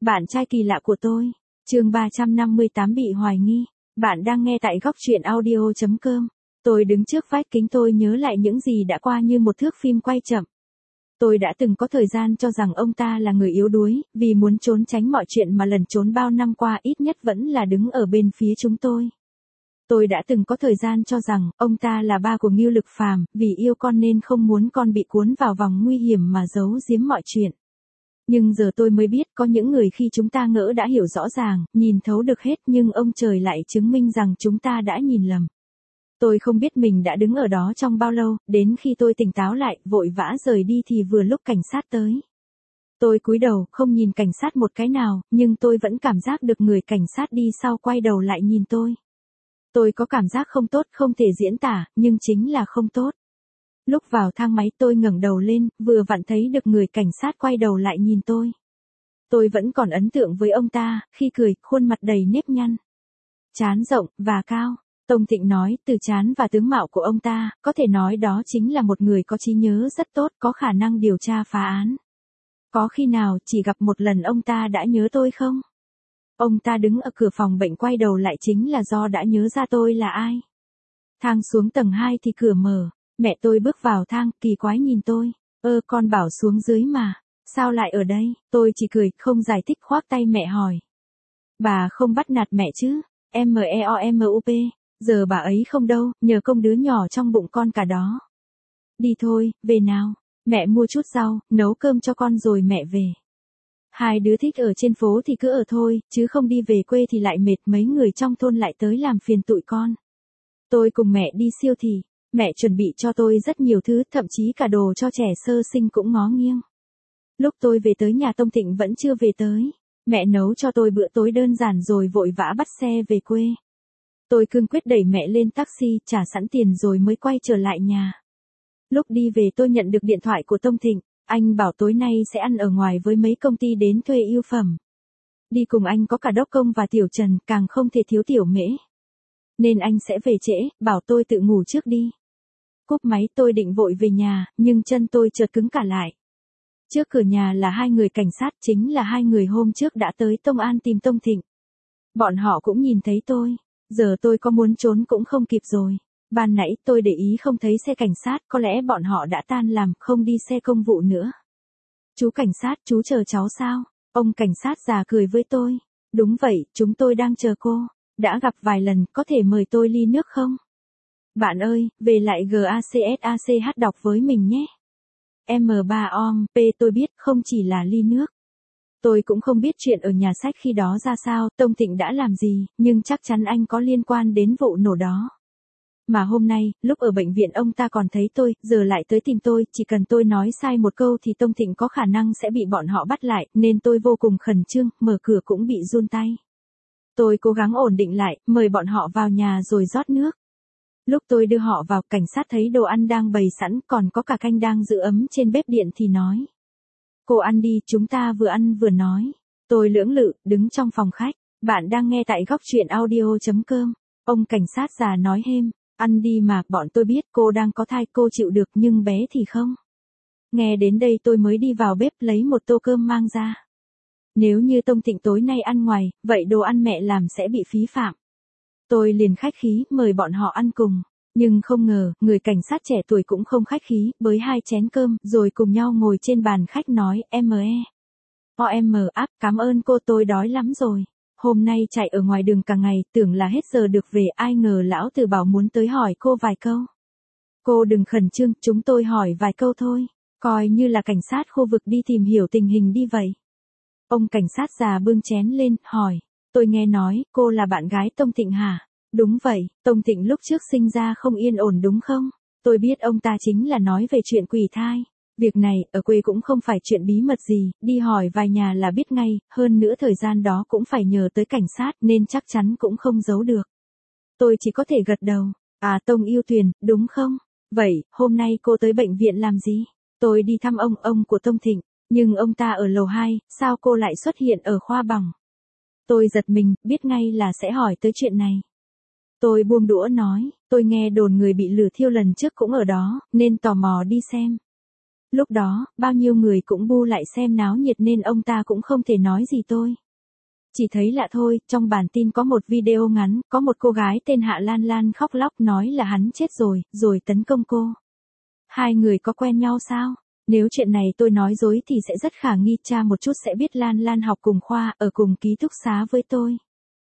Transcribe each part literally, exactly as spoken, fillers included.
Bạn trai kỳ lạ của tôi. Chương ba trăm năm mươi tám bị hoài nghi. Bạn đang nghe tại góc truyện audio chấm com. Tôi đứng trước vách kính, tôi nhớ lại những gì đã qua như một thước phim quay chậm. Tôi đã từng có thời gian cho rằng ông ta là người yếu đuối, vì muốn trốn tránh mọi chuyện mà lẩn trốn bao năm qua ít nhất vẫn là đứng ở bên phía chúng tôi. Tôi đã từng có thời gian cho rằng ông ta là ba của Ngưu Lực Phàm, vì yêu con nên không muốn con bị cuốn vào vòng nguy hiểm mà giấu giếm mọi chuyện. Nhưng giờ tôi mới biết có những người khi chúng ta ngỡ đã hiểu rõ ràng, nhìn thấu được hết, nhưng ông trời lại chứng minh rằng chúng ta đã nhìn lầm. Tôi không biết mình đã đứng ở đó trong bao lâu, đến khi tôi tỉnh táo lại, vội vã rời đi thì vừa lúc cảnh sát tới. Tôi cúi đầu, không nhìn cảnh sát một cái nào, nhưng tôi vẫn cảm giác được người cảnh sát đi sau quay đầu lại nhìn tôi. Tôi có cảm giác không tốt, không thể diễn tả, nhưng chính là không tốt. Lúc vào thang máy tôi ngẩng đầu lên, vừa vặn thấy được người cảnh sát quay đầu lại nhìn tôi. Tôi vẫn còn ấn tượng với ông ta, khi cười, khuôn mặt đầy nếp nhăn. Trán rộng, và cao. Tông Thịnh nói, từ trán và tướng mạo của ông ta, có thể nói đó chính là một người có trí nhớ rất tốt, có khả năng điều tra phá án. Có khi nào chỉ gặp một lần ông ta đã nhớ tôi không? Ông ta đứng ở cửa phòng bệnh quay đầu lại chính là do đã nhớ ra tôi là ai. Thang xuống tầng hai thì cửa mở. Mẹ tôi bước vào thang, kỳ quái nhìn tôi. Ơ, con bảo xuống dưới mà. Sao lại ở đây? Tôi chỉ cười, không giải thích, khoác tay mẹ hỏi. Bà không bắt nạt mẹ chứ? M E O M U P. Giờ bà ấy không đâu, nhờ công đứa nhỏ trong bụng con cả đó. Đi thôi, về nào. Mẹ mua chút rau, nấu cơm cho con rồi mẹ về. Hai đứa thích ở trên phố thì cứ ở thôi, chứ không đi về quê thì lại mệt, mấy người trong thôn lại tới làm phiền tụi con. Tôi cùng mẹ đi siêu thị. Mẹ chuẩn bị cho tôi rất nhiều thứ, thậm chí cả đồ cho trẻ sơ sinh cũng ngó nghiêng. Lúc tôi về tới nhà Tông Thịnh vẫn chưa về tới. Mẹ nấu cho tôi bữa tối đơn giản rồi vội vã bắt xe về quê. Tôi cương quyết đẩy mẹ lên taxi, trả sẵn tiền rồi mới quay trở lại nhà. Lúc đi về tôi nhận được điện thoại của Tông Thịnh. Anh bảo tối nay sẽ ăn ở ngoài với mấy công ty đến thuê yêu phẩm. Đi cùng anh có cả Đốc Công và Tiểu Trần, càng không thể thiếu Tiểu Mễ. Nên anh sẽ về trễ, bảo tôi tự ngủ trước đi. Cúp máy tôi định vội về nhà, nhưng chân tôi chợt cứng cả lại. Trước cửa nhà là hai người cảnh sát, chính là hai người hôm trước đã tới Tông An tìm Tông Thịnh. Bọn họ cũng nhìn thấy tôi, giờ tôi có muốn trốn cũng không kịp rồi. Ban nãy tôi để ý không thấy xe cảnh sát, có lẽ bọn họ đã tan làm, không đi xe công vụ nữa. Chú cảnh sát, chú chờ cháu sao? Ông cảnh sát già cười với tôi. Đúng vậy, chúng tôi đang chờ cô. Đã gặp vài lần, có thể mời tôi ly nước không? Bạn ơi, về lại GACSACH đọc với mình nhé. M ba O M P tôi biết, không chỉ là ly nước. Tôi cũng không biết chuyện ở nhà sách khi đó ra sao, Tông Thịnh đã làm gì, nhưng chắc chắn anh có liên quan đến vụ nổ đó. Mà hôm nay, lúc ở bệnh viện ông ta còn thấy tôi, giờ lại tới tìm tôi, chỉ cần tôi nói sai một câu thì Tông Thịnh có khả năng sẽ bị bọn họ bắt lại, nên tôi vô cùng khẩn trương, mở cửa cũng bị run tay. Tôi cố gắng ổn định lại, mời bọn họ vào nhà rồi rót nước. Lúc tôi đưa họ vào, cảnh sát thấy đồ ăn đang bày sẵn, còn có cả canh đang giữ ấm trên bếp điện thì nói. Cô ăn đi, chúng ta vừa ăn vừa nói. Tôi lưỡng lự, đứng trong phòng khách. Bạn đang nghe tại góc truyện audio chấm com. Ông cảnh sát già nói hêm. Ăn đi mà, bọn tôi biết cô đang có thai, cô chịu được nhưng bé thì không. Nghe đến đây tôi mới đi vào bếp lấy một tô cơm mang ra. Nếu như Tông Thịnh tối nay ăn ngoài, vậy đồ ăn mẹ làm sẽ bị phí phạm. Tôi liền khách khí, mời bọn họ ăn cùng. Nhưng không ngờ, người cảnh sát trẻ tuổi cũng không khách khí, bới hai chén cơm, rồi cùng nhau ngồi trên bàn khách nói, M E O M áp, cảm ơn cô, tôi đói lắm rồi. Hôm nay chạy ở ngoài đường cả ngày, tưởng là hết giờ được về, ai ngờ lão tử bảo muốn tới hỏi cô vài câu. Cô đừng khẩn trương, chúng tôi hỏi vài câu thôi, coi như là cảnh sát khu vực đi tìm hiểu tình hình đi vậy. Ông cảnh sát già bưng chén lên, hỏi, tôi nghe nói, cô là bạn gái Tông Thịnh hả? Đúng vậy, Tông Thịnh lúc trước sinh ra không yên ổn đúng không? Tôi biết ông ta chính là nói về chuyện quỷ thai. Việc này, ở quê cũng không phải chuyện bí mật gì, đi hỏi vài nhà là biết ngay, hơn nữa thời gian đó cũng phải nhờ tới cảnh sát nên chắc chắn cũng không giấu được. Tôi chỉ có thể gật đầu. À, Tông Yêu Tuyền, đúng không? Vậy, hôm nay cô tới bệnh viện làm gì? Tôi đi thăm ông, ông của Tông Thịnh, nhưng ông ta ở lầu hai, sao cô lại xuất hiện ở khoa bỏng? Tôi giật mình, biết ngay là sẽ hỏi tới chuyện này. Tôi buông đũa nói, tôi nghe đồn người bị lửa thiêu lần trước cũng ở đó, nên tò mò đi xem. Lúc đó, bao nhiêu người cũng bu lại xem náo nhiệt nên ông ta cũng không thể nói gì tôi. Chỉ thấy lạ thôi, trong bản tin có một video ngắn, có một cô gái tên Hạ Lan Lan khóc lóc nói là hắn chết rồi, rồi tấn công cô. Hai người có quen nhau sao? Nếu chuyện này tôi nói dối thì sẽ rất khả nghi, cha một chút sẽ biết Lan Lan học cùng khoa, ở cùng ký túc xá với tôi.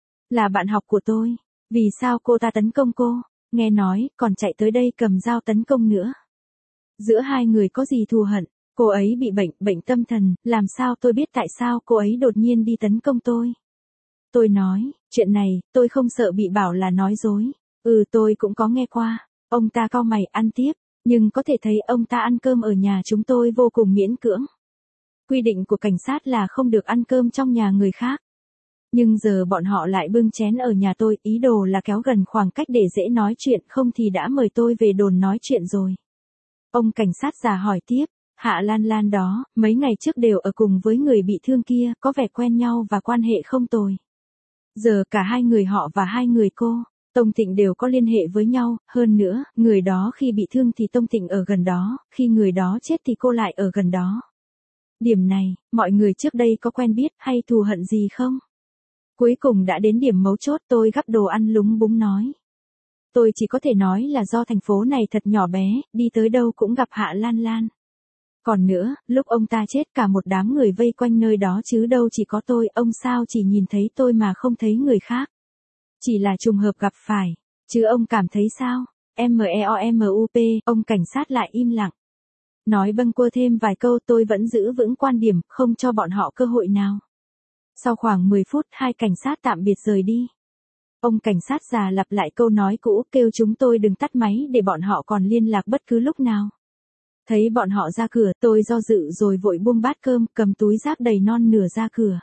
Là bạn học của tôi. Vì sao cô ta tấn công cô? Nghe nói, còn chạy tới đây cầm dao tấn công nữa. Giữa hai người có gì thù hận? Cô ấy bị bệnh, bệnh tâm thần, làm sao tôi biết tại sao cô ấy đột nhiên đi tấn công tôi? Tôi nói, chuyện này, tôi không sợ bị bảo là nói dối. Ừ, tôi cũng có nghe qua. Ông ta cau mày ăn tiếp, nhưng có thể thấy ông ta ăn cơm ở nhà chúng tôi vô cùng miễn cưỡng. Quy định của cảnh sát là không được ăn cơm trong nhà người khác. Nhưng giờ bọn họ lại bưng chén ở nhà tôi, ý đồ là kéo gần khoảng cách để dễ nói chuyện, không thì đã mời tôi về đồn nói chuyện rồi. Ông cảnh sát già hỏi tiếp, Hạ Lan Lan đó, mấy ngày trước đều ở cùng với người bị thương kia, có vẻ quen nhau và quan hệ không tồi. Giờ cả hai người họ và hai người cô, Tông Thịnh đều có liên hệ với nhau, hơn nữa, người đó khi bị thương thì Tông Thịnh ở gần đó, khi người đó chết thì cô lại ở gần đó. Điểm này, mọi người trước đây có quen biết hay thù hận gì không? Cuối cùng đã đến điểm mấu chốt, tôi gắp đồ ăn lúng búng nói. Tôi chỉ có thể nói là do thành phố này thật nhỏ bé, đi tới đâu cũng gặp Hạ Lan Lan. Còn nữa, lúc ông ta chết cả một đám người vây quanh nơi đó chứ đâu chỉ có tôi, ông sao chỉ nhìn thấy tôi mà không thấy người khác. Chỉ là trùng hợp gặp phải, chứ ông cảm thấy sao? M E O M U P, ông cảnh sát lại im lặng. Nói bâng quơ thêm vài câu, tôi vẫn giữ vững quan điểm, không cho bọn họ cơ hội nào. Sau khoảng mười phút, hai cảnh sát tạm biệt rời đi. Ông cảnh sát già lặp lại câu nói cũ, kêu chúng tôi đừng tắt máy để bọn họ còn liên lạc bất cứ lúc nào. Thấy bọn họ ra cửa, tôi do dự rồi vội buông bát cơm, cầm túi rác đầy non nửa ra cửa.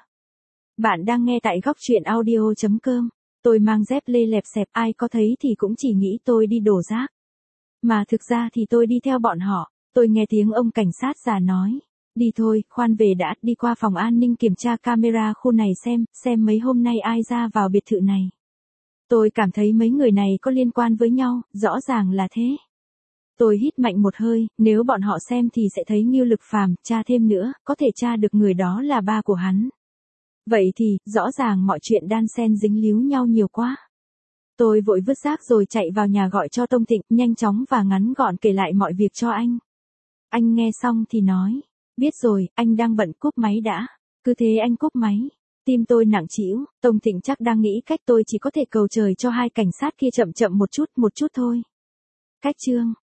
Bạn đang nghe tại góc truyện audio chấm com. Tôi mang dép lê lẹp xẹp, ai có thấy thì cũng chỉ nghĩ tôi đi đổ rác. Mà thực ra thì tôi đi theo bọn họ. Tôi nghe tiếng ông cảnh sát già nói. Đi thôi, khoan về đã, đi qua phòng an ninh kiểm tra camera khu này xem, xem mấy hôm nay ai ra vào biệt thự này. Tôi cảm thấy mấy người này có liên quan với nhau, rõ ràng là thế. Tôi hít mạnh một hơi, nếu bọn họ xem thì sẽ thấy Ngưu Lực Phàm, tra thêm nữa, có thể tra được người đó là ba của hắn. Vậy thì, rõ ràng mọi chuyện đan xen dính líu nhau nhiều quá. Tôi vội vứt rác rồi chạy vào nhà gọi cho Tông Thịnh, nhanh chóng và ngắn gọn kể lại mọi việc cho anh. Anh nghe xong thì nói, biết rồi, anh đang bận, cúp máy đã. Cứ thế anh cúp máy. Tim tôi nặng trĩu, Tông Thịnh chắc đang nghĩ cách, tôi chỉ có thể cầu trời cho hai cảnh sát kia chậm chậm một chút, một chút thôi. Cách chương